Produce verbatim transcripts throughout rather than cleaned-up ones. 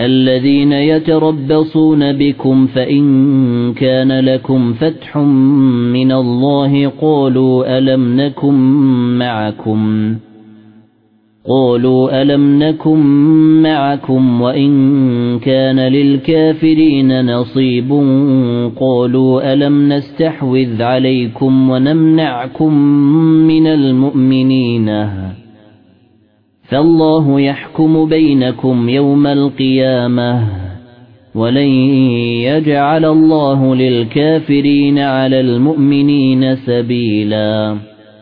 الذين يتربصون بكم فإن كان لكم فتح من الله قالوا ألم نكن معكم قالوا ألم نكن معكم وإن كان للكافرين نصيب قالوا ألم نستحوذ عليكم ونمنعكم من المؤمنين فالله يحكم بينكم يوم القيامة ولن يجعل الله للكافرين على المؤمنين سبيلا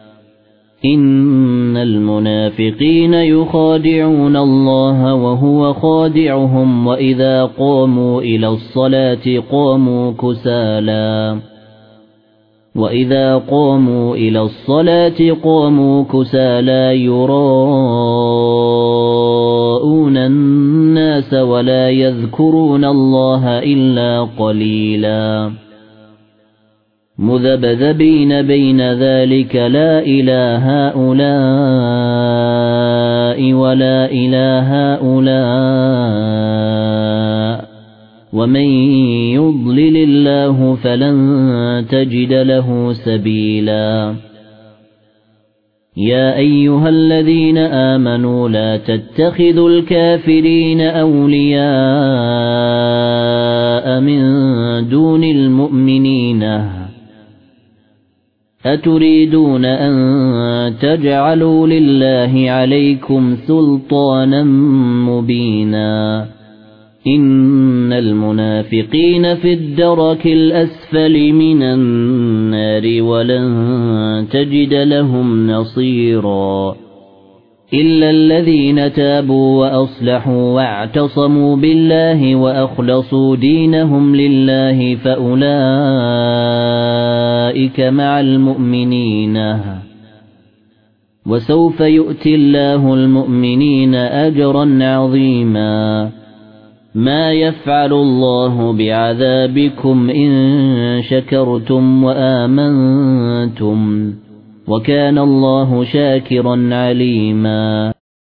إن المنافقين يخادعون الله وهو خادعهم وإذا قاموا إلى الصلاة قاموا كسالى وإذا قاموا إلى الصلاة قاموا كسالى يراءون الناس ولا يذكرون الله إلا قليلا مذبذبين بين ذلك لا إلى هؤلاء ولا إلى هؤلاء ومن يضلل الله فلن تجد له سبيلا يا أيها الذين آمنوا لا تتخذوا الكافرين أولياء من دون المؤمنين أتريدون أن تجعلوا لله عليكم سلطانا مبينا إن المنافقين في الدرك الأسفل من النار ولن تجد لهم نصيرا إلا الذين تابوا وأصلحوا واعتصموا بالله وأخلصوا دينهم لله فأولئك مع المؤمنين وسوف يؤتي الله المؤمنين أجرا عظيما ما يفعل الله بعذابكم إن شكرتم وآمنتم وكان الله شاكرا عليما